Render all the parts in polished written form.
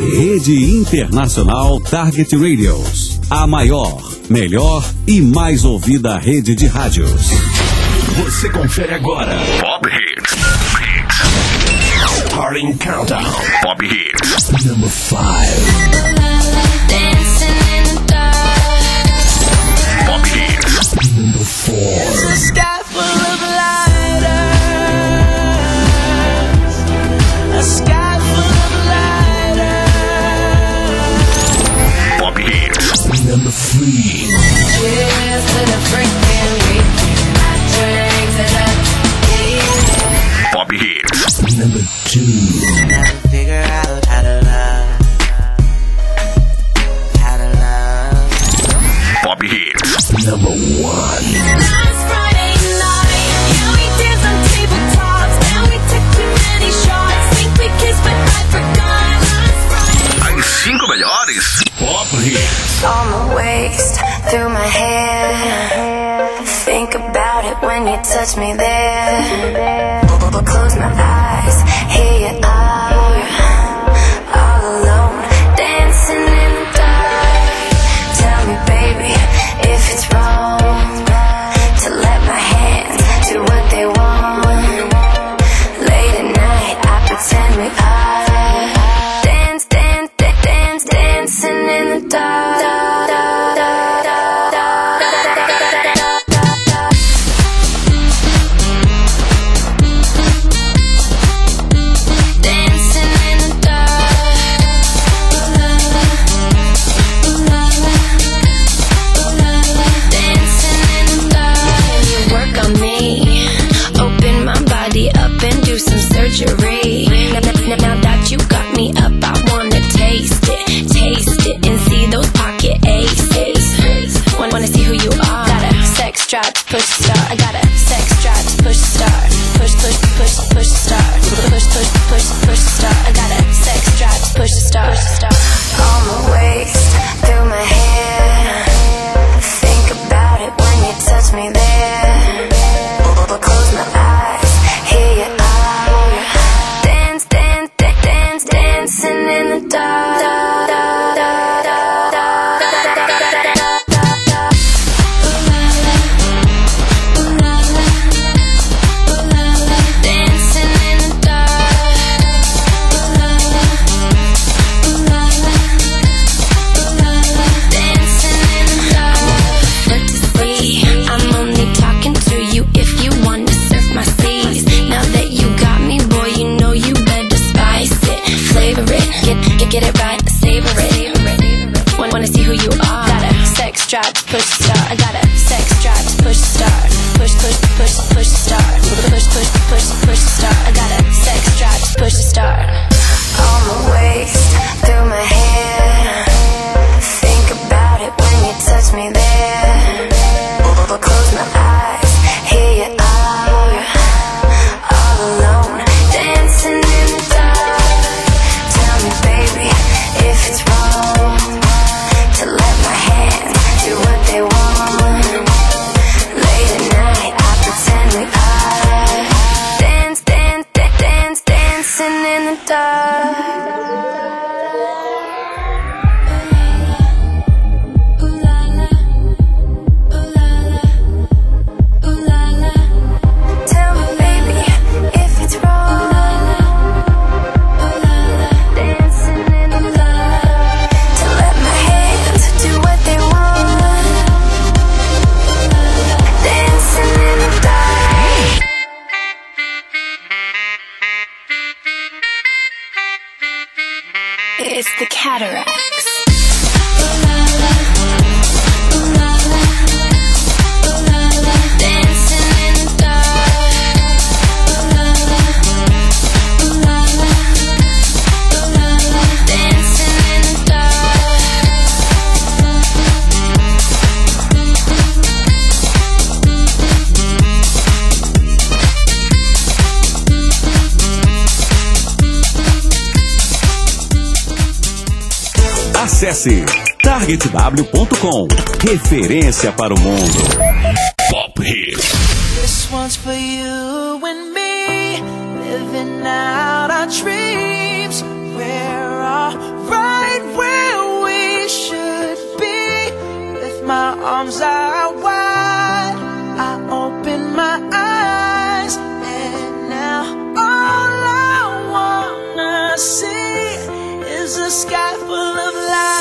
Rede Internacional Target Radios. A maior, melhor e mais ouvida rede de rádios. Você confere agora. Pop Hits. Starting Countdown. Pop Hits. Number 5. Dancing in the dark. Pop Hits. Number 4. There's a sky full of lighters. A sky full of lighters. Pop Hits. Number 3. Cheers to the freaking weekend. My drinks and Pop Hits. Number 2. never figure out how to love. How to love. Pop Hits. Number 1. Last Friday night, yeah, we danced on tabletops. Then we took too many shots. Think we kissed, but I forgot. Last Friday. As 5 melhores. Pop Hits. On my waist, through my hair. Think about it when you touch me there. Close my eyes, here you are, all alone, dancing in the dark. Tell me, baby, if it's wrong to let my hands do what they want. Late at night, I pretend we are dancing in the dark. Now that you got me up, I wanna taste it, and see those pocket aces. Wanna see who you are? Got a sex drive to push start. I got a sex drive to push start. Push start. Push start. I got a sex drive to push start. On my waist, through my hair. Think about it when you touch me there. Close my eyes, here you are. Dancing in the dark. Dancing in the dark. I'm only talking to you if you wanna surf my seas. Now that you got me, boy, you know you better spice it. Flavor it, get it right, savor it. Wanna see who you are? Got a sex drive to push start. I got a sex drive to push start. Push start. Push start. I got a sex drive to push start. On my waist, through my hair. Think about it when you touch me there. Close my eyes, here you are, all alone, dancing in the dark. Tell me, baby, if it's wrong to let my hands do what they want. Late at night, I pretend we are dancing in the dark. It's the Cataracts. Dancing in the dark. Dancing in the Acesse targetw.com. Referência para o mundo. Pop Hits. This one's for you and me, living out our dreams. We're all right. arms are wide, I open my eyes, and now all I wanna see is a sky full of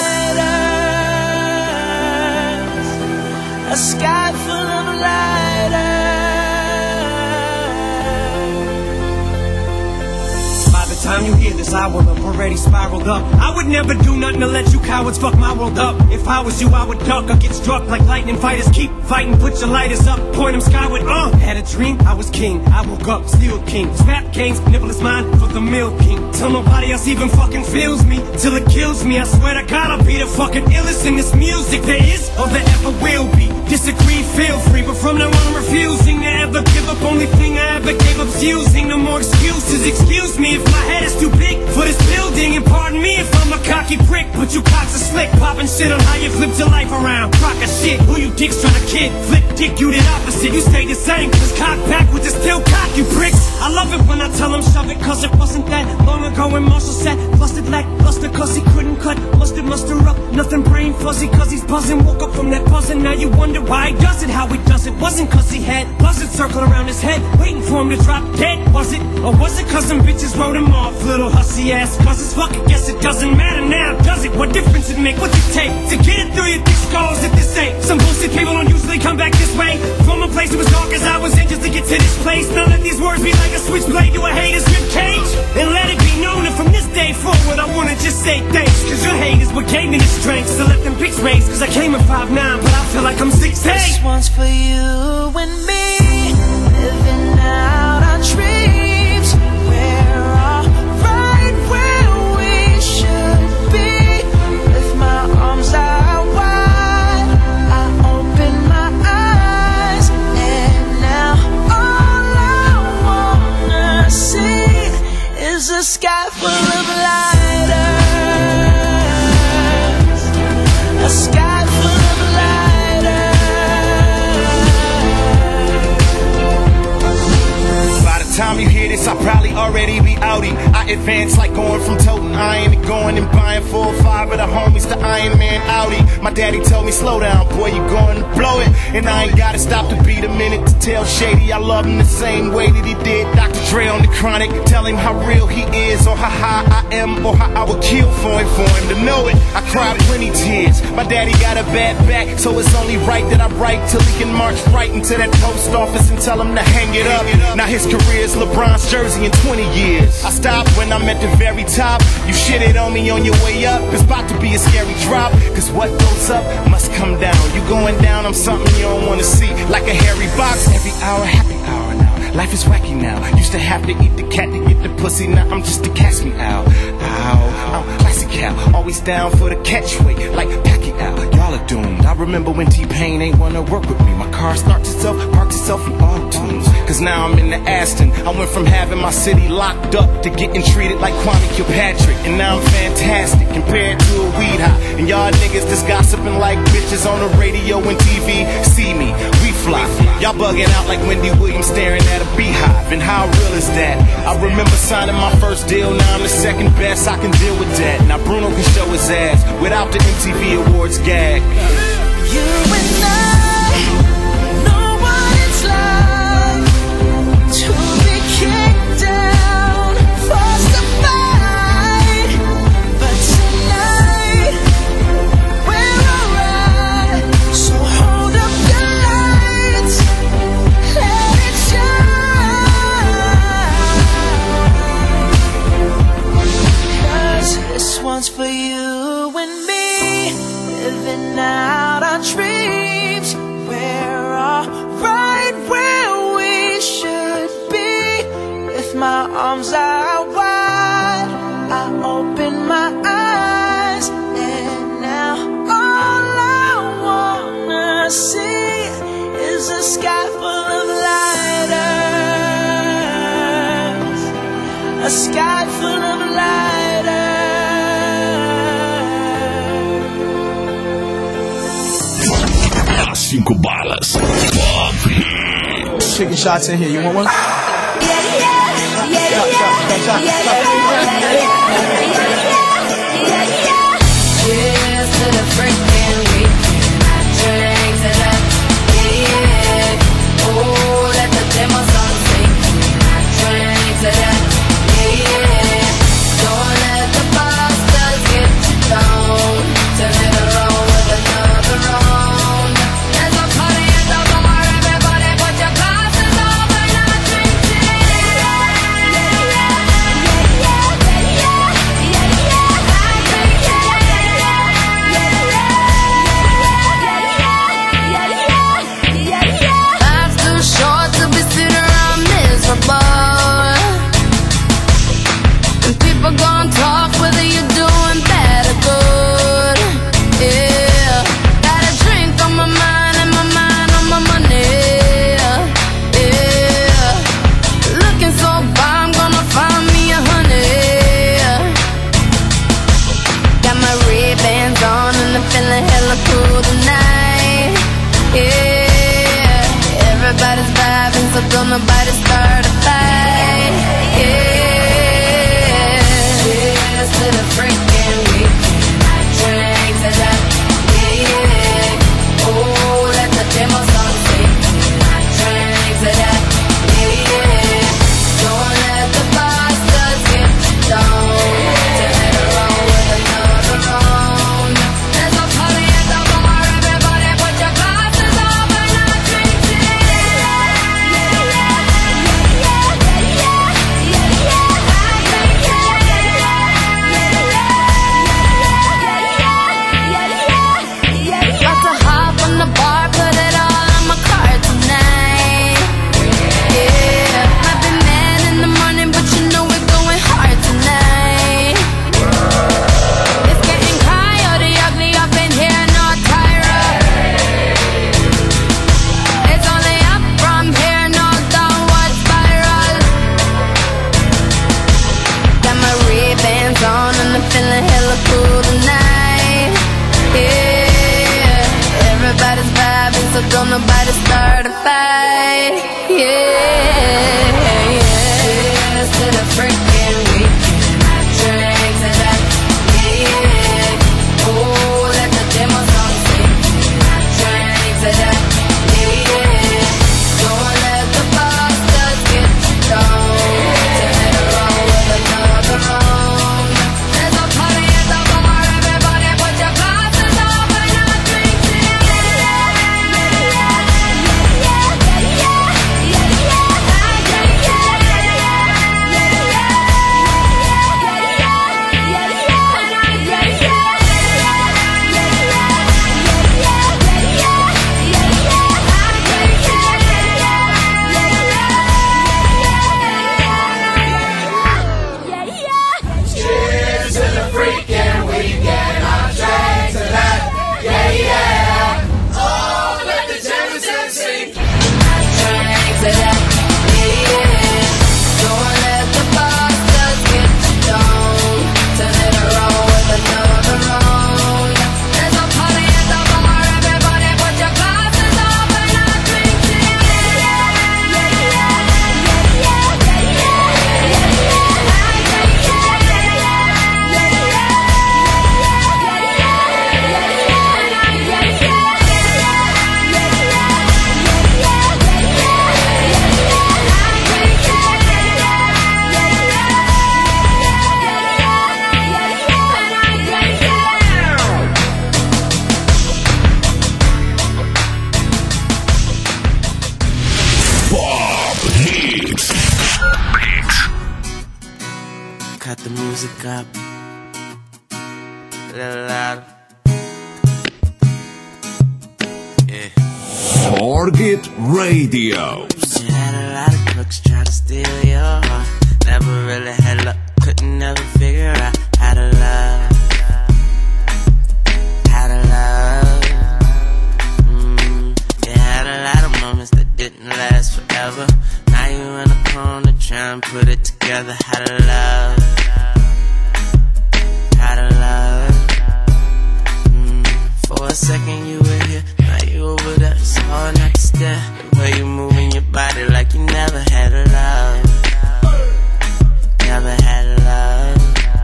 lighters, a sky full of lighters. Time you hear this, I will have already spiraled up. I would never do nothing to let you cowards fuck my world up. If I was you, I would duck or get struck like lightning. Fighters keep fighting, put your lighters up, point them skyward. Had a dream, I was king. I woke up, still king. Snap games, nibble is mine for the milking. Till nobody else even fucking feels me, till it kills me. I swear to God, I'll be the fucking illest in this music there is or there ever will be. Disagree, feel free, but from now on I'm refusing to ever give up. Only thing I ever gave up's using. No more excuses. Excuse me if my head is too big for this building, and pardon me if I'm a cocky prick, but you cocks are slick, popping shit on how you flipped your life around. Crock of shit, who you dicks trying to kid? Flip dick, you did opposite, you stay the same, cause cock backwards is still cock, you pricks. I love it when I tell them shove it, cause it wasn't that long ago when Marshall said busted like luster, cause he couldn't cut mustard, muster up, nothing brain fuzzy, cause he's buzzing. Woke up from that buzzing, now you wonder why he does it, how he does it. Wasn't cause he had buzzards circling around his head, waiting for him to drop dead, was it? Or was it cause some bitches wrote him off, little hussy ass buzzes? Fuck it, guess it doesn't matter now, does it? What difference it make? What's it take to get it through your thick skulls if this ain't some bullshit? People don't usually come back this way, from a place that was dark as I was in just to get to this place. Now let these words be like a switchblade to a hater's ribcage, and let it be known that from this day forward I wanna just say thanks, cause your hate is what gave me the strength to let them pics raise. Cause I came in 5'9", but I feel like I'm 6'8". This one's for you and me, living out our dreams. We're all right where we should be. With my arms out wide, I open my eyes, and now all I wanna see is a sky full of lighters, a sky full of time you hear this, I'll probably already be outie. I advance like going from toting iron to going and buying 4 or 5 of the homies to Iron Man Audi. My daddy told me, slow down, boy, you going to blow it. And I ain't gotta stop to beat a minute to tell Shady I love him the same way that he did Dr. Dre on the Chronic. Tell him how real he is, or how high I am, or how I would kill for him to know it. I cried plenty tears. My daddy got a bad back, so it's only right that I write till he can march right into that post office and tell him to hang it up. Now his career is LeBron's jersey in 20 years. I stopped when I'm at the very top. You shitted on me on your way up. It's about to be a scary drop, cause what goes up must come down. You going down, I'm something you don't wanna see, like a hairy box. Every hour, happy hour now. Life is wacky now. Used to have to eat the cat to get the pussy. Now I'm just a catch me out. Ow, classic cow. Always down for the catchweight, like Pacquiao. Y'all are doomed. I remember when T-Pain ain't wanna work with me. My car starts itself, parks itself in auto-tunes. Cause now I'm in the Aston. I went from having my city locked up to getting treated like Kwame Kilpatrick. And now I'm fantastic compared to a weed high. And y'all niggas just gossiping like bitches on the radio and TV. See me, we fly. Y'all bugging out like Wendy Williams staring at a beehive. And how real is that? I remember signing my first deal. Now I'm the second best, I can deal with that. Now Bruno can show his ass without the MTV Awards gag. You and I know what it's like to be kicked down, forced to fight. But tonight we're alright. So hold up the lights, let it shine. 'Cause this one's for you and me, living out our dreams. We're all right where we should be. With my arms out wide, I open my eyes, and now all I wanna see is a sky full of lighters, a sky full of lighters. 5 balas. Pop Hits. Taking shots in here. You want one? Cheers to the freaking weekend. Drinks don't nobody start a fight. Yeah. Cheers to the freaking weekend. I drink to that. Yeah. Oh, let the demo song sing. I drink to that. Yeah. Don't let the bastards get you down. Turn it around with another round. There's a party at the bar. Everybody put your glasses up and I drink to Cut the music up a little louder. Yeah. Target Radio. You had a lot of crooks try to steal your heart. Never really had luck, couldn't never figure out how to love. How to love. You had a lot of moments that didn't last forever. Now you in a corner trying to put it together. How to love. How to love. For a second you were here, now you over there. It's hard not to stare. The way you moving your body like you never had a love. Never had a love.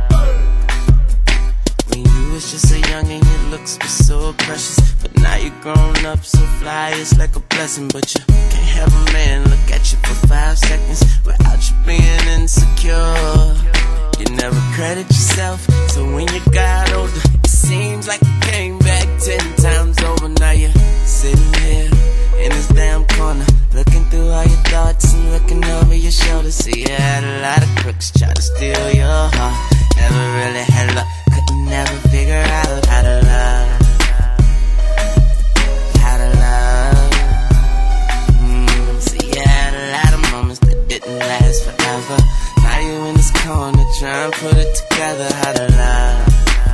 When you was just so young and your looks were so precious, but now you grown up so fly, it's like a blessing. But you can't have a man look at you for 5 seconds without you being insecure. You never credit yourself, so when you got older, it seems like you came back 10 times over. Now you're sitting here in this damn corner, looking through all your thoughts and looking over your shoulder. See, you had a lot of crooks try to steal your heart. Never really had luck, couldn't never figure out how to love. How to love. See, you had a lot of moments that didn't last forever. Now you in this corner trying to put it together. How to love.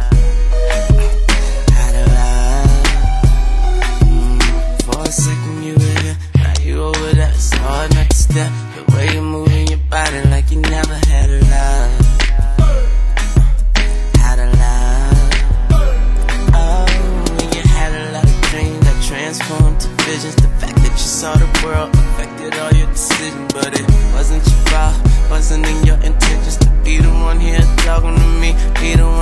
How to love. For a second you were here, now you over there. It's hard not to step. The way you're moving your body like you never had a love. How to love. Oh, when you had a lot of dreams that transformed to visions. The fact that you saw the world affected all your decisions, but it wasn't your fault. Wasn't in your intentions to be the one here talking to me, be the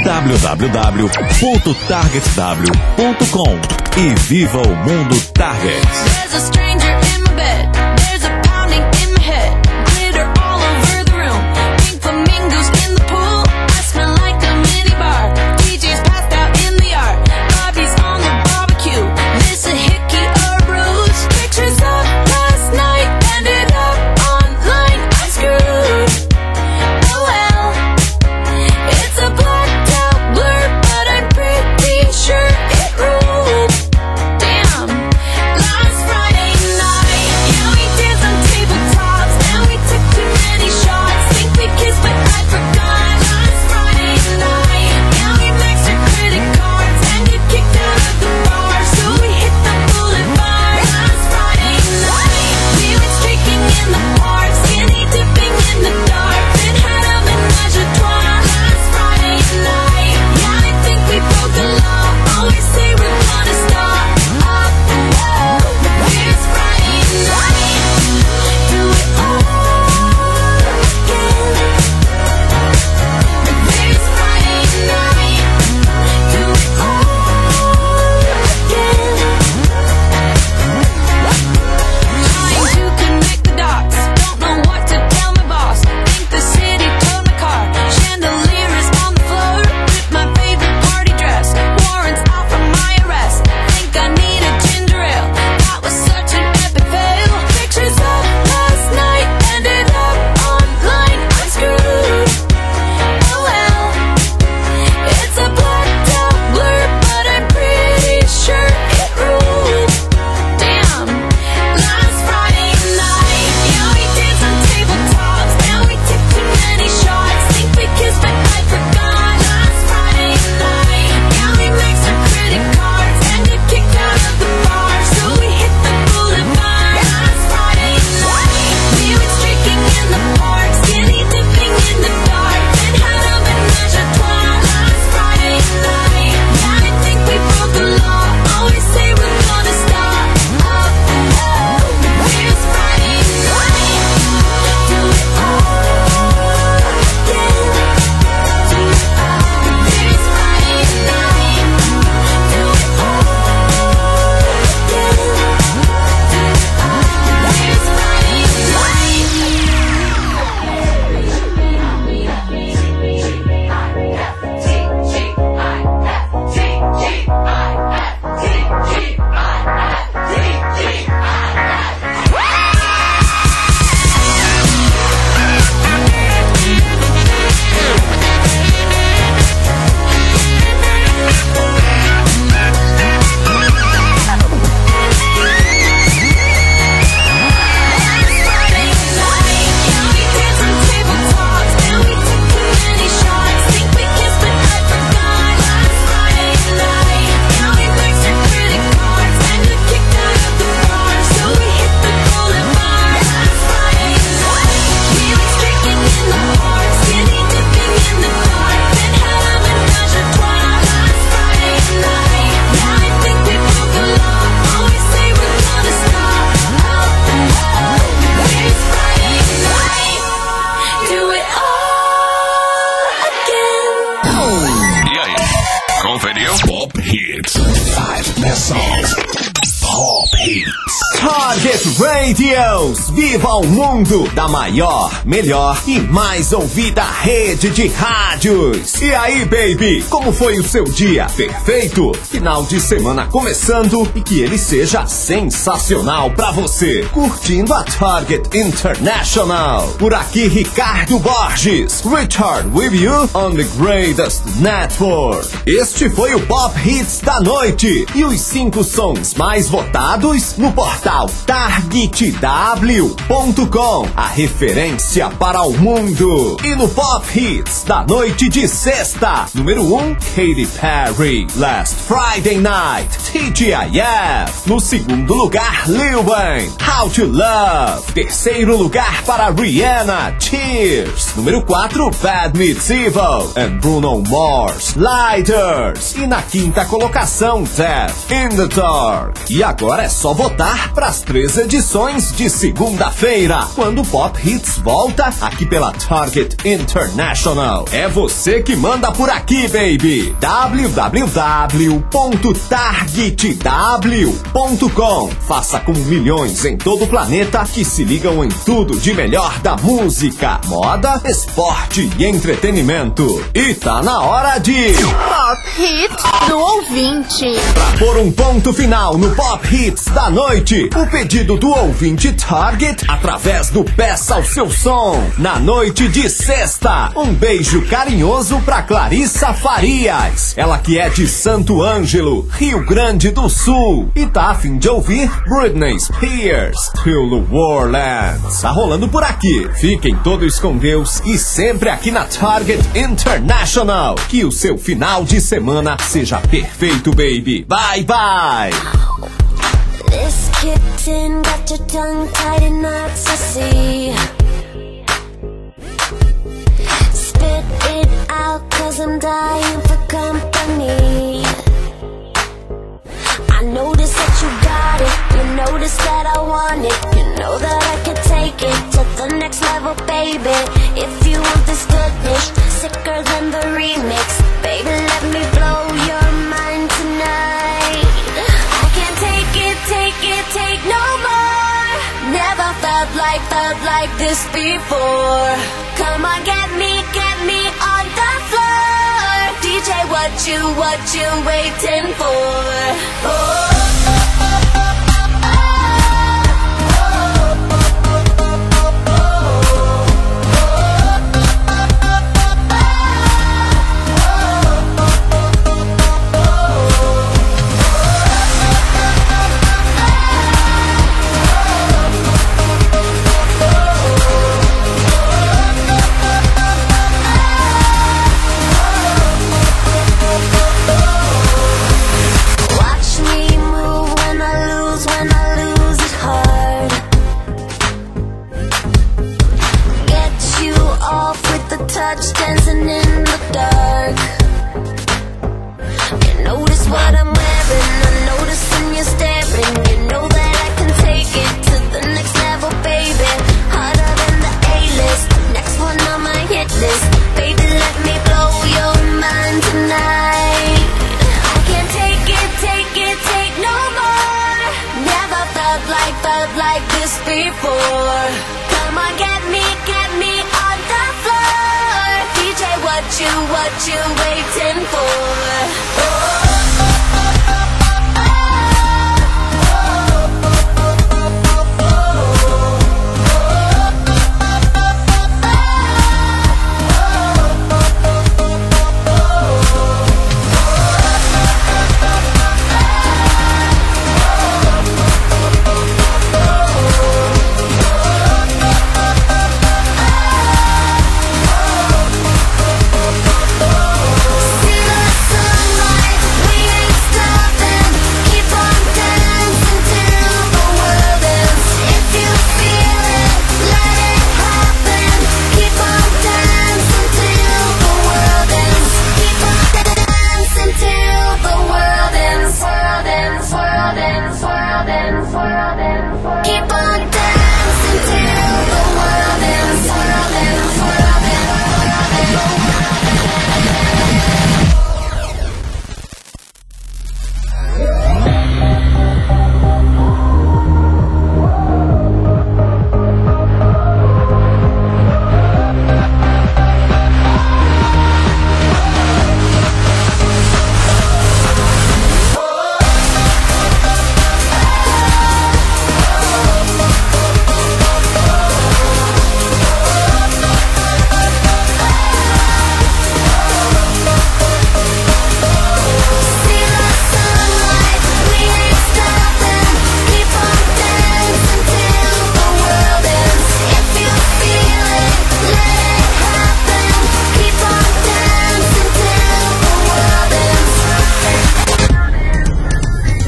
www.targetw.com e viva o mundo Target. There's a stranger in my bed. There's a pounding in my head. Glitter all over the room. Pink flamingos in the pool. I smell like a minibar. DJ's passed out in the yard. Bobby's on the barbecue. This a hickey or ruse. Pictures of last night ended up online. I'm screwed. Oh well. It's a blacked out blur, but I'm pretty sure it ruled. Damn. Last Friday night, yeah, we danced on tabletops, and we took too many shots. Think we kissed, but I forgot. Last Friday night, yeah, we maxed our credit cards and got kicked out of the bar, so we hit the boulevard. Last Friday night, we went streaking in the park, skinny dipping in the dark, then had a menage a trois. Last Friday night, yeah, I think we broke the law. Always say we're gonna stop. Here's Friday night. Do it all again. Here's Friday night. Do it all again. Trying to connect the dots. Don't know what to tell my boss. Think the city towed my car. Chandelier is on the floor. With my favorite party dress. Warrants out for my arrest. Think I need a ginger ale. That was such an epic fail. Pictures of last night ended up online. I'm screwed. Oh well. It's a blacked out blur, but I'm pretty sure it ruled. Damn. Last Friday night, yeah, we danced on tabletops, and we took too many shots. Think we kissed, but I forgot. Last Friday night, yeah, we maxed our credit cards and got kicked out of the bar, so we hit the boulevard. Last Friday night, we went streaking in the park, skinny dipping in the dark, then had a menage a trois. Last Friday night, yeah, I think we broke the law. Always say we're gonna stop. Here's Friday night. Do it all again. Do it all. Here's Friday night. Do it all again. Do it all. Here's Friday Conferiu? Pop Hits. 5 best songs. Pop Hits. Target Radios, viva o mundo da maior, melhor e mais ouvida rede de rádios. E aí, baby, como foi o seu dia? Perfeito? Final de semana começando e que ele seja sensacional pra você. Curtindo a Target International. Por aqui, Ricardo Borges. Richard with you on the greatest network. Este foi o Pop Hits da noite e os 5 sons mais votados no portal targetw.com, a referência para o mundo. E no Pop Hits da noite de sexta, número 1, Katy Perry, Last Friday Night, TGIF. No segundo lugar, Lil Wayne, How to Love. Terceiro lugar para Rihanna, Tears. Número 4, Bad Meets Evil and Bruno Mars, Lighters. E na quinta colocação, Death in the Dark. E agora é só votar para as 3 melhores edições de segunda-feira, quando o Pop Hits volta aqui pela Target International. É você que manda por aqui, baby. www.targetw.com. Faça como milhões em todo o planeta que se ligam em tudo de melhor da música, moda, esporte e entretenimento. E tá na hora de Pop Hits do ouvinte. Pra pôr um ponto final no Pop Hits da noite, o pedido do ouvinte Target através do Peça o Seu Som. Na noite de sexta, um beijo carinhoso pra Clarissa Farias, ela que é de Santo Ângelo, Rio Grande do Sul, e tá a fim de ouvir Britney Spears, Till the World Ends. Tá rolando por aqui. Fiquem todos com Deus e sempre aqui na Target International. Que o seu final de semana seja perfeito, baby. Bye, bye! This kitten got your tongue tied in knots, I see. Spit it out, 'cause I'm dying for company. I notice that you got it, you notice that I want it. You know that I can take it to the next level, baby. If you want this goodness, sicker than the remix, baby, let me blow your mind tonight. I can't take it, take no more. Never felt like this before. Come on, get me on the floor. DJ, what you waiting for? Oh. Dancing in the dark. You notice what I'm wearing, I notice when you're staring. You know that I can take it to the next level, baby. Harder than the A-list, next one on my hit list. Baby, let me blow your mind tonight. I can't take it, take no more. Never felt like this before. Come on, get me on the floor. DJ, what you waiting for? Oh.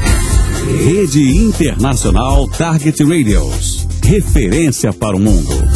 Rede Internacional Target Radios. Referência para o mundo.